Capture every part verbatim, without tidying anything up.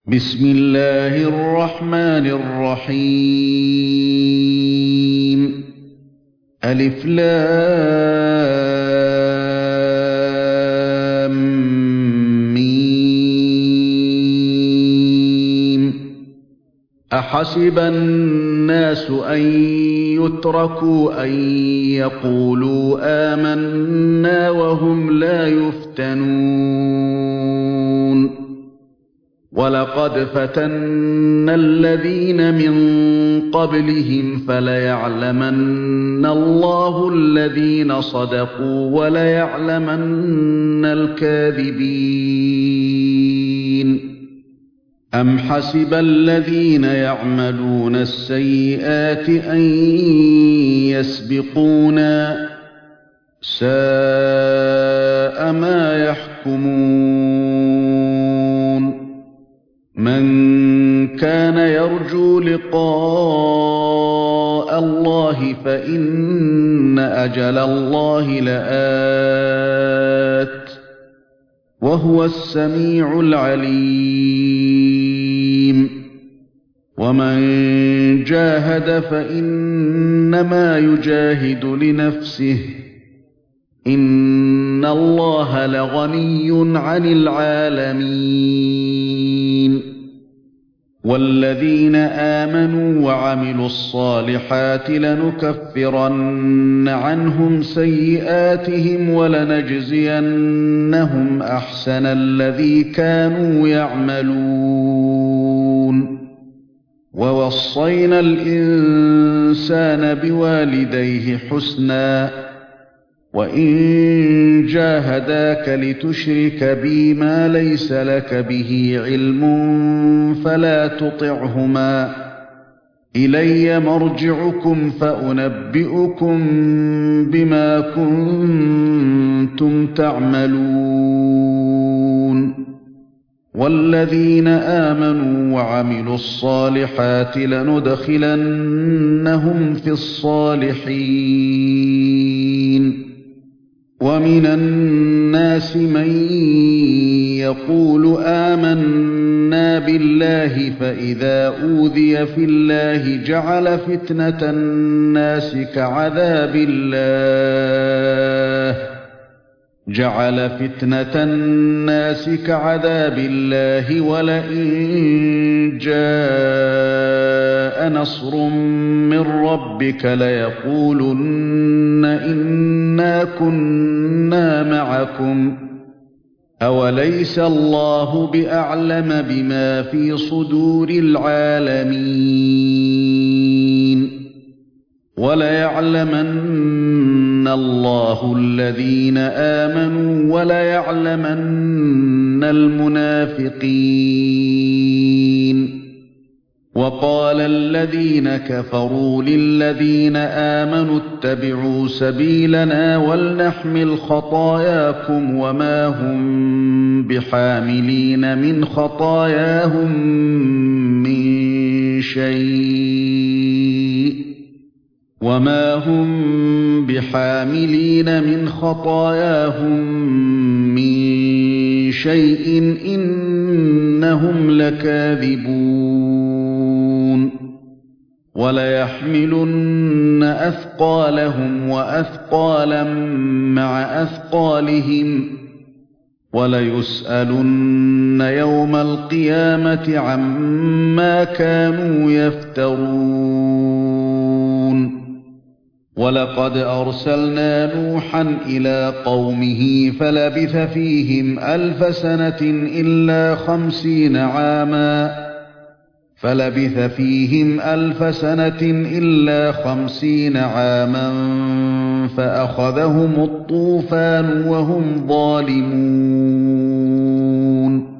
بسم الله الرحمن الرحيم ألف لام ميم أحسب الناس أن يتركوا أن يقولوا آمنا وهم لا يفتنون ولقد فتنا الذين من قبلهم فليعلمن الله الذين صدقوا وليعلمن الكاذبين أم حسب الذين يعملون السيئات أن يسبقونا ساء ما يحكمون من كان يرجو لقاء الله فإن أجل الله لآت وهو السميع العليم ومن جاهد فإنما يجاهد لنفسه إن الله لغني عن العالمين والذين آمنوا وعملوا الصالحات لنكفرن عنهم سيئاتهم ولنجزينهم أحسن الذي كانوا يعملون ووصينا الإنسان بوالديه حسنا وإن جاهداك لتشرك بي ما ليس لك به علم فلا تطعهما إلي مرجعكم فأنبئكم بما كنتم تعملون والذين آمنوا وعملوا الصالحات لندخلنهم في الصالحين ومن الناس من يقول آمنا بالله فإذا أوذي في الله جعل فتنة الناس كعذاب الله جعل فتنة الناس كعذاب الله ولئن جاء نصر من ربك ليقولن إنا كنا معكم أوليس الله بأعلم بما في صدور العالمين وليعلمن الله الذين آمنوا وليعلمن المنافقين وقال الذين كفروا للذين آمنوا اتبعوا سبيلنا ولنحمل خطاياكم وما هم بحاملين من خطاياهم من شيء وما هم بحاملين من خطاياهم من شيء إنهم لكاذبون وليحملن أثقالهم وأثقالا مع أثقالهم وليسألن يوم القيامة عما كانوا يفترون ولقد أرسلنا نوحا إلى قومه فلبث فيهم ألف سنة إلا خمسين عاما فلبث فيهم ألف سنة إلا خمسين عاما فأخذهم الطوفان وهم ظالمون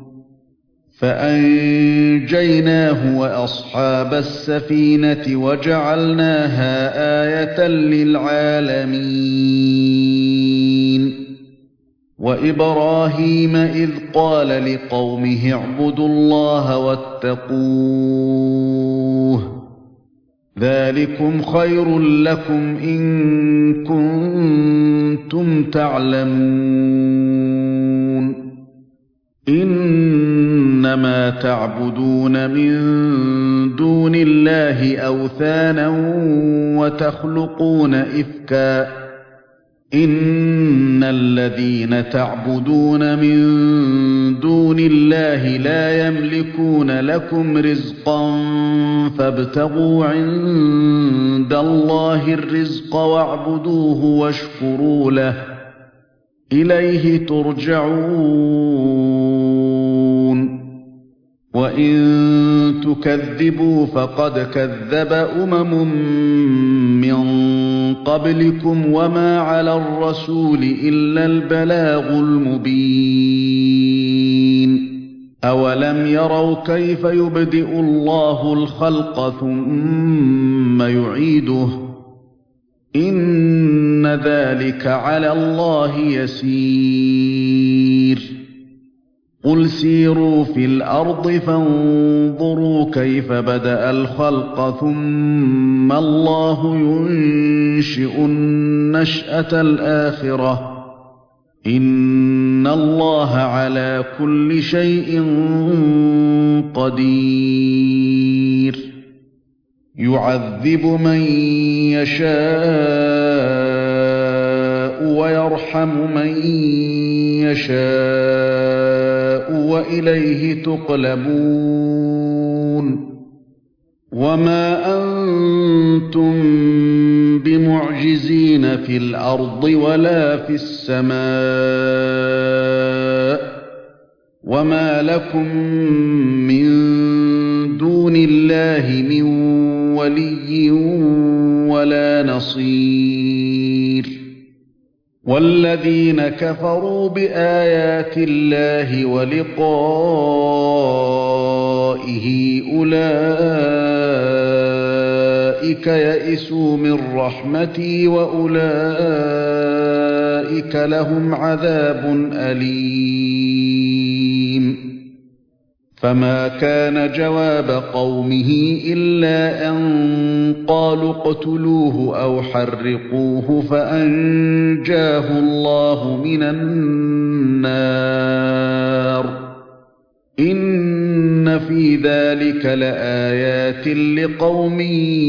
فأنجيناه وأصحاب السفينة وجعلناها آية للعالمين وإبراهيم إذ قال لقومه اعبدوا الله واتقوه ذلكم خير لكم إن كنتم تعلمون إنما تعبدون من دون الله أوثانا وتخلقون إفكا إن الذين تعبدون من دون الله لا يملكون لكم رزقا فابتغوا عند الله الرزق واعبدوه واشكروا له إليه ترجعون وإن تكذبوا فقد كذب أمم من قبلكم وما على الرسول إلا البلاغ المبين أولم يروا كيف يبدئ الله الخلق ثم يعيده إن ذلك على الله يسير قل سيروا في الأرض فانظروا كيف بدأ الخلق ثم الله ينشئ النشأة الآخرة إن الله على كل شيء قدير يعذب من يشاء ويرحم من يشاء وإليه تقلبون وما أنتم بمعجزين في الأرض ولا في السماء وما لكم من دون الله من ولي ولا نصير والذين كفروا بآيات الله ولقائه أولئك يئسوا من رحمتي وأولئك لهم عذاب أليم فما كان جواب قومه إلا أن قالوا اقتلوه أو حرقوه فأنجاه الله من النار إن في ذلك لآيات لقوم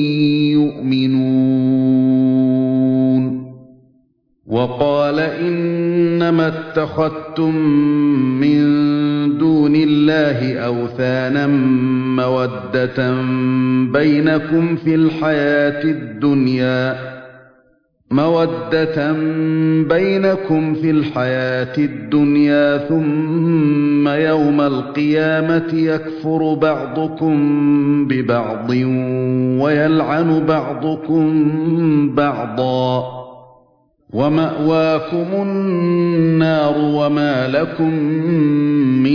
يؤمنون وقال إنما اتخذتم من دون الله أوثانا مودة بينكم في الحياة الدنيا مودة بينكم في الحياة الدنيا ثم يوم القيامة يكفر بعضكم ببعض ويلعن بعضكم بعضا ومأواكم النار وما لكم من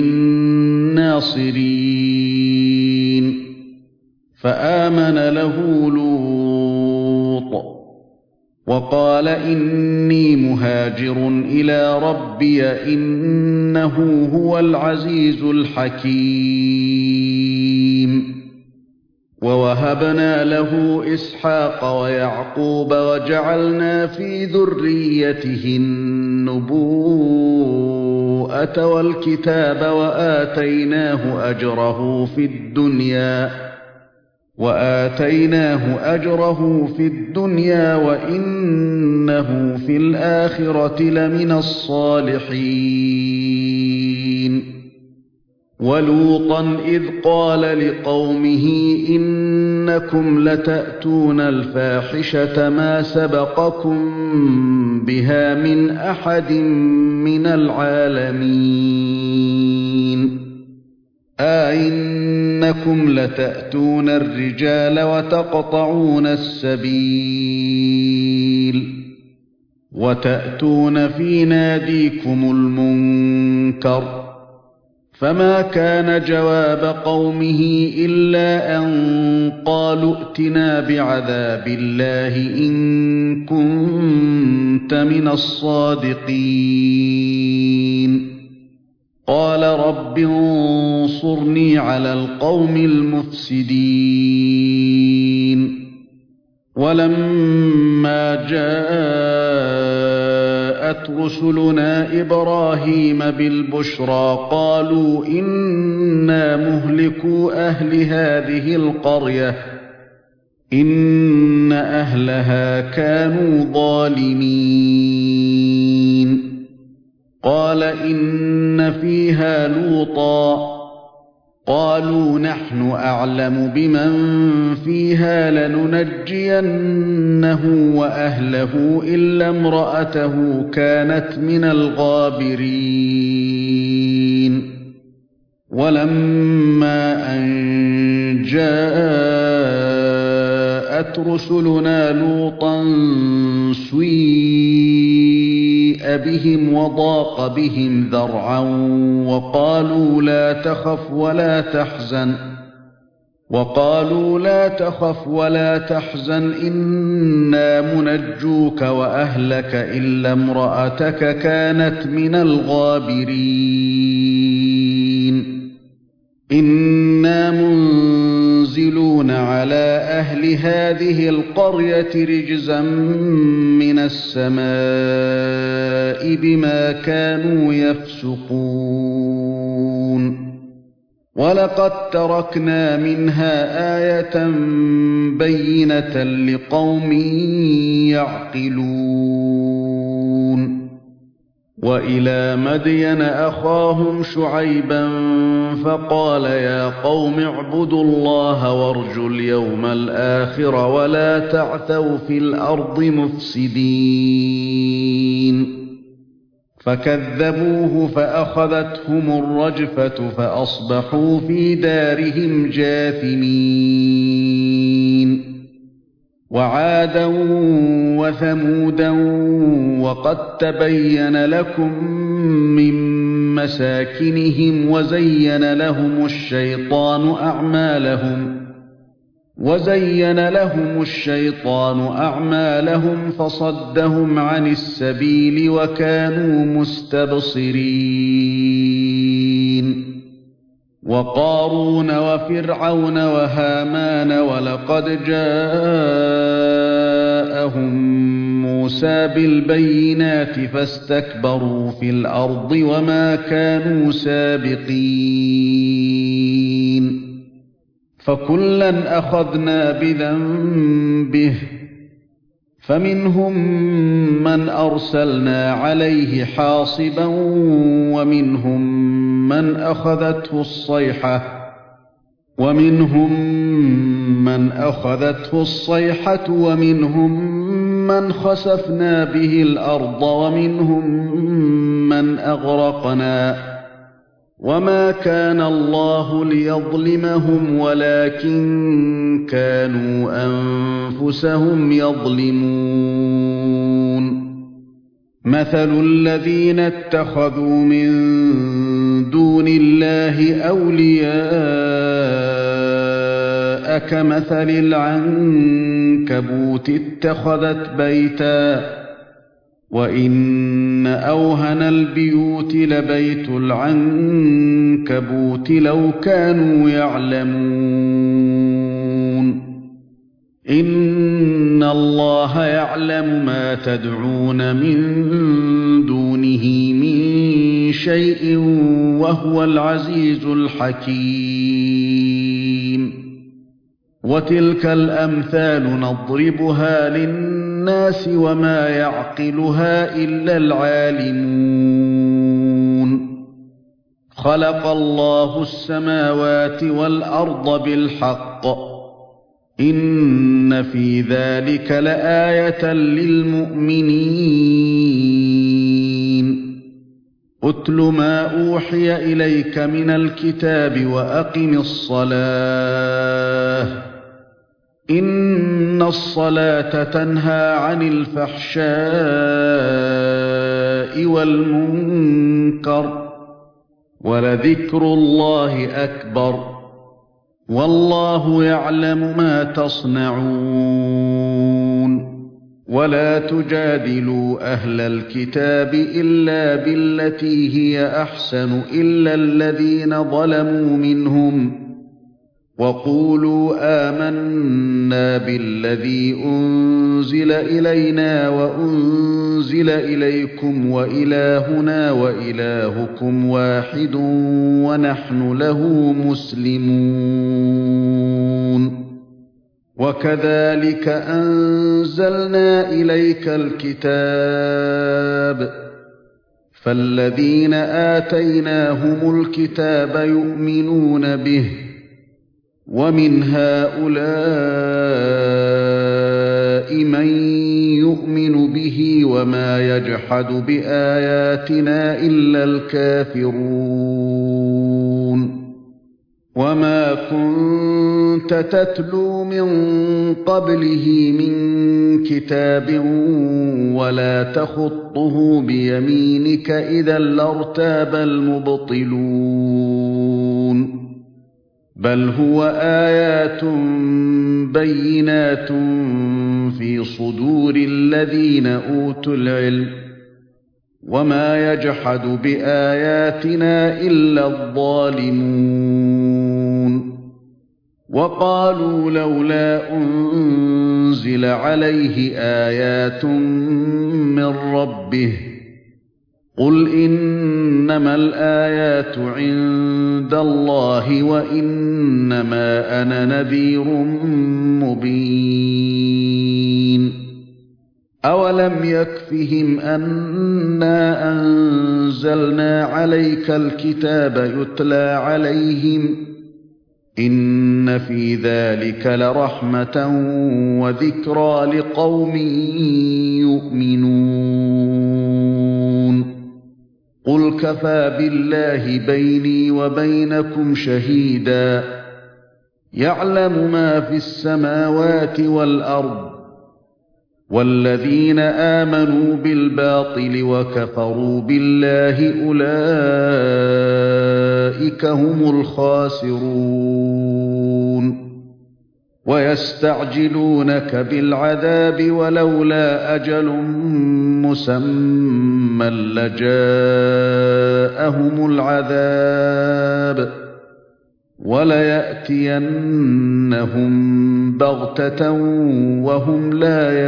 ناصرين فآمن له لوط وقال إني مهاجر إلى ربي إنه هو العزيز الحكيم ووهبنا له إسحاق ويعقوب وجعلنا في ذريته النبوءة والكتاب وآتيناه أجره في الدنيا وآتيناه أجره في الدنيا وإنه في الآخرة لمن الصالحين ولوطا إذ قال لقومه إنكم لتأتون الفاحشة ما سبقكم بها من أحد من العالمين أئنكم لتأتون الرجال وتقطعون السبيل وتأتون في ناديكم المنكر فما كان جواب قومه إلا أن قالوا ائتنا بعذاب الله إن كنت من الصادقين قال رب انصرني على القوم المفسدين ولما جاء جاءت رسلنا إبراهيم بالبشرى قالوا إنا مهلكو أهل هذه القرية إن أهلها كانوا ظالمين قال إن فيها لوطا قالوا نحن أعلم بمن فيها لننجينه وأهله إلا امرأته كانت من الغابرين ولما أن جاءت رسلنا لوطا سيء بهم وضاق بهم ذرعا وقالوا لا تخف ولا تحزن وقالوا لا تخف ولا تحزن إنا منجوك وأهلك إلا امرأتك كانت من الغابرين إنا منزلون على أهل هذه القرية رجزا من السماء بما كانوا يفسقون ولقد تركنا منها آية بينة لقوم يعقلون وإلى مدين أخاهم شعيبا فقال يا قوم اعبدوا الله وارجوا اليوم الآخر ولا تعثوا في الأرض مفسدين فكذبوه فأخذتهم الرجفة فأصبحوا في دارهم جاثمين وعادا وثمودا وقد تبين لكم من مساكنهم وزين لهم الشيطان أعمالهم وزين لهم الشيطان أعمالهم فصدهم عن السبيل وكانوا مستبصرين وقارون وفرعون وهامان ولقد جاءهم موسى بالبينات فاستكبروا في الأرض وما كانوا سابقين فكلا أخذنا بذنبه فمنهم من أرسلنا عليه حاصبا ومنهم من أخذته الصيحة ومنهم من أخذته الصيحة ومنهم من خسفنا به الأرض ومنهم من أغرقنا وما كان الله ليظلمهم ولكن كانوا أنفسهم يظلمون مثل الذين اتخذوا من دون الله أولياء كمثل العنكبوت اتخذت بيتا وإن أوهن البيوت لبيت العنكبوت لو كانوا يعلمون إن الله يعلم ما تدعون من دونه من شيء وهو العزيز الحكيم وتلك الأمثال نضربها للناس وما يعقلها إلا العالمون خلق الله السماوات والأرض بالحق إن في ذلك لآية للمؤمنين أتل ما أوحي إليك من الكتاب وأقم الصلاة إن الصلاة تنهى عن الفحشاء والمنكر ولذكر الله أكبر والله يعلم ما تصنعون ولا تجادلوا أهل الكتاب إلا بالتي هي أحسن إلا الذين ظلموا منهم وقولوا آمنا بالذي أنزل إلينا وأنزل إليكم وإلهنا وإلهكم واحد ونحن له مسلمون وكذلك أنزلنا إليك الكتاب فالذين آتيناهم الكتاب يؤمنون به ومن هؤلاء من يؤمن به وما يجحد بآياتنا إلا الكافرون وما كنت تتلو من قبله من كتاب ولا تخطه بيمينك إذا لارتاب المبطلون بل هو آيات بينات في صدور الذين أوتوا العلم وما يجحد بآياتنا إلا الظالمون وقالوا لولا أنزل عليه آيات من ربه قل إنما الآيات عند الله وإنما أنا نذير مبين أولم يكفهم أنا أنزلنا عليك الكتاب يتلى عليهم إن في ذلك لرحمة وذكرى لقوم يؤمنون قل كفى بالله بيني وبينكم شهيدا يعلم ما في السماوات والأرض والذين آمنوا بالباطل وكفروا بالله أولئك هم الخاسرون ويستعجلونك بالعذاب ولولا أجل مسمى لجاءهم العذاب وليأتينهم بغتة وهم لا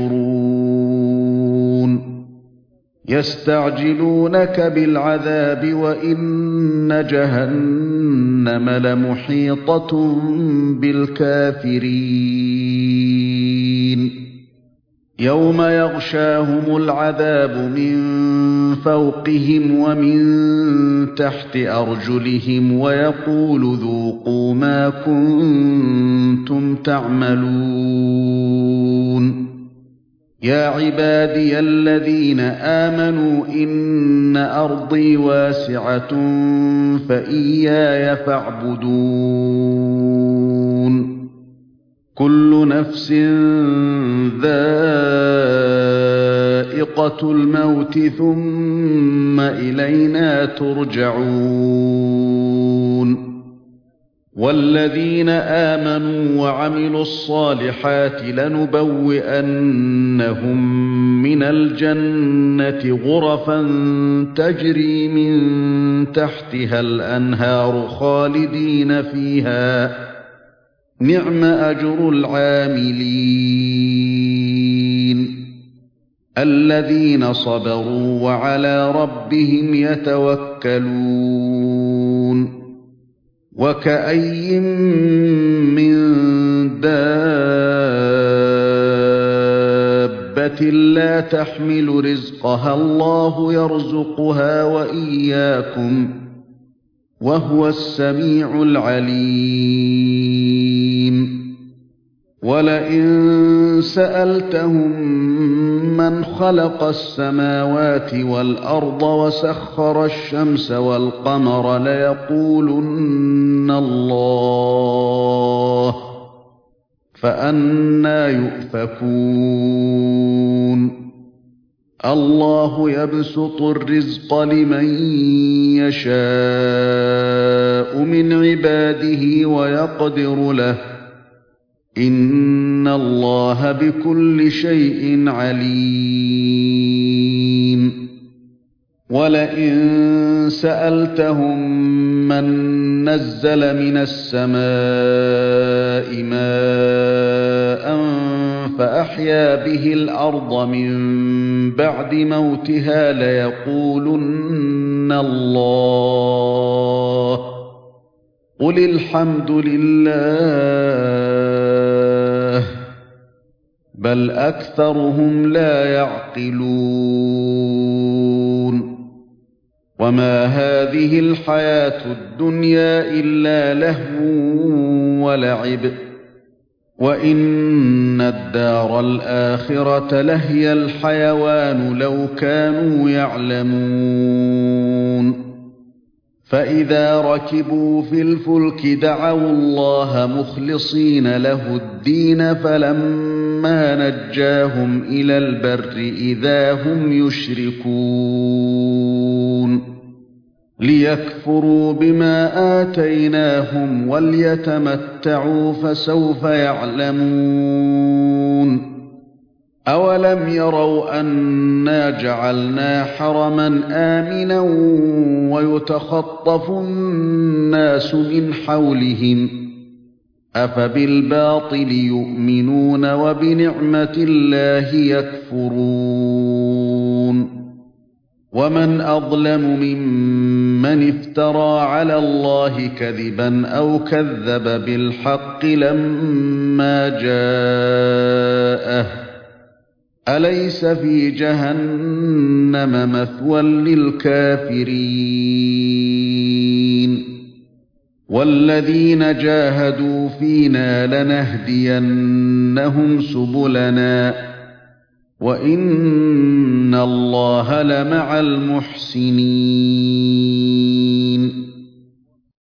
يشعرون يستعجلونك بالعذاب وإن جهنم لمحيطة بالكافرين يوم يغشاهم العذاب من فوقهم ومن تحت أرجلهم ويقول ذوقوا ما كنتم تعملون يا عبادي الذين آمنوا إن أرضي واسعة فإياي فاعبدون كل نفس ذائقة الموت ثم إلينا ترجعون والذين آمنوا وعملوا الصالحات لنبوئنهم من الجنة غرفا تجري من تحتها الأنهار خالدين فيها نعم أجر العاملين الذين صبروا وعلى ربهم يتوكلون وكأي من دابة لا تحمل رزقها الله يرزقها وإياكم وهو السميع العليم ولئن سألتهم من خلق السماوات والأرض وسخر الشمس والقمر ليقولن الله فأنى يؤفكون الله يبسط الرزق لمن يشاء من عباده ويقدر له إن الله بكل شيء عليم وَلَئِن سَأَلْتَهُم مَّن نَّزَّلَ مِنَ السَّمَاءِ مَاءً فَأَحْيَا بِهِ الْأَرْضَ مِن بَعْدِ مَوْتِهَا لَيَقُولُنَّ اللَّهُ قُلِ الْحَمْدُ لِلَّهِ بَلْ أَكْثَرُهُمْ لَا يَعْقِلُونَ وَمَا هَٰذِهِ الْحَيَاةُ الدُّنْيَا إِلَّا لَهْوٌ وَلَعِبٌ وَإِنَّ الدَّارَ الْآخِرَةَ لَهِيَ الْحَيَوَانُ لَوْ كَانُوا يَعْلَمُونَ فَإِذَا رَكِبُوا فِي الْفُلْكِ دَعَوُا اللَّهَ مُخْلِصِينَ لَهُ الدِّينَ فَلَمَّا نَجَّاهُمْ إِلَى الْبَرِّ إِذَا هُمْ يُشْرِكُونَ لِيَكْفُرُوا بِمَا آتَيْنَاهُمْ وَلْيَتَمَتَّعُوا فَسَوْفَ يَعْلَمُونَ أَوَلَمْ يَرَوْا أَنَّا جَعَلْنَا حَرَمًا آمِنًا وَيُتَخَطَّفُ النَّاسُ مِنْ حَوْلِهِمْ أَفَبِالْبَاطِلِ يُؤْمِنُونَ وَبِنِعْمَةِ اللَّهِ يَكْفُرُونَ وَمَنْ أَظْلَمُ مِمَّنِ افْتَرَىٰ عَلَى اللَّهِ كَذِبًا أَوْ كَذَّبَ بِالْحَقِّ لَمَّا جَاءَهُ أَلَيْسَ فِي جَهَنَّمَ مَثْوًى لِلْكَافِرِينَ وَالَّذِينَ جَاهَدُوا فِينَا لَنَهْدِيَنَّهُمْ سُبُلَنَا وَإِنَّ اللَّهَ لَمَعَ الْمُحْسِنِينَ